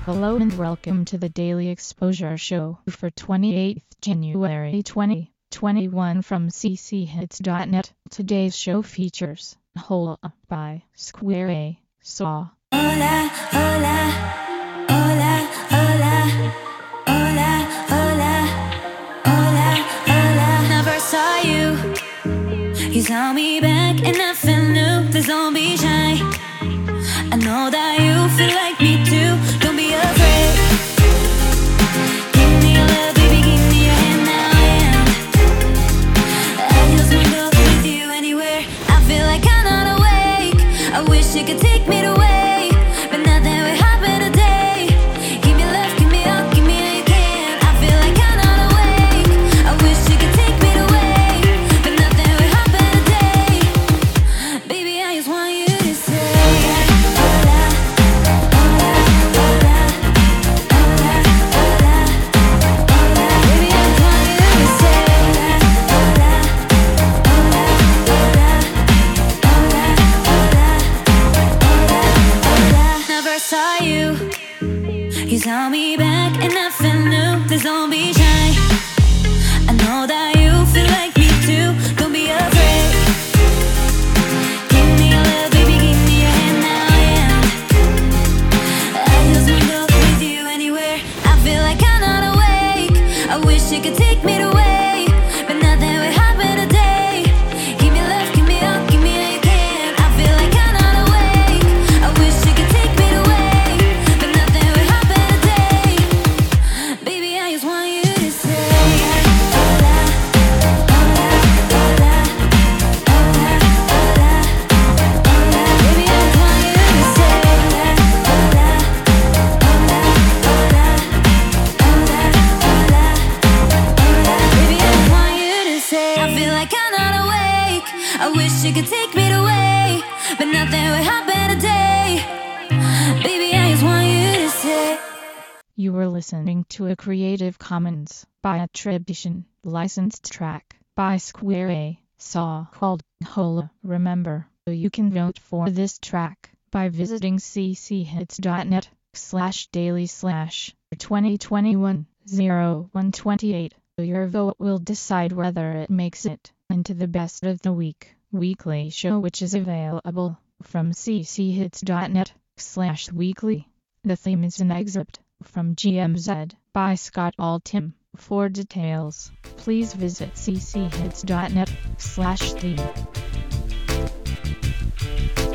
Hello and welcome to the Daily Exposure Show for 28th January 2021 from cchits.net. Today's show features Hola by Square A Saw. Hola, hola, hola, hola, hola, hola, hola, hola. Never saw you saw me back and nothing new. Please don't be shy. I know that you feel like me too. Don't be afraid. Give me your love, baby, give me your hand now, yeah. I just wanna go with you anywhere. I feel like I'm not awake. I wish you could take me away, but nothing will happen today. Give me love, give me all, give me all you can. I feel like I'm not awake. I wish you could take me away, but nothing will happen today. Baby, I just want you to say you saw me back and nothing new. Please don't be shy. I know that you feel like me too. Don't be afraid. Give me your love, baby, give me your hand now, yeah. I just wanna go with you anywhere. I feel like I'm not awake. I wish you could take me away, but nothing will happen today. Give me love, give me all, give me all you can. I feel like I'm not awake. I wish you could take me away, but nothing will happen today. Baby, I just want you to say hola, hola, hola, hola, hola, hola. Baby, I just want you to say hola, hola, hola, hola, hola, hola. Baby, I just want you to say I feel like I'm not awake. I wish you could take me away, but nothing will happen today. Baby, I just want you to say. You were listening to a Creative Commons by attribution, licensed track by Square A Saw called Hola. Remember, you can vote for this track by visiting cchits.net/daily/2021-0128. Your vote will decide whether it makes it into the Best of the Week weekly show, which is available from cchits.net/weekly. The theme is an excerpt from GMZ by Scott Altham. For details, please visit cchits.net/theme.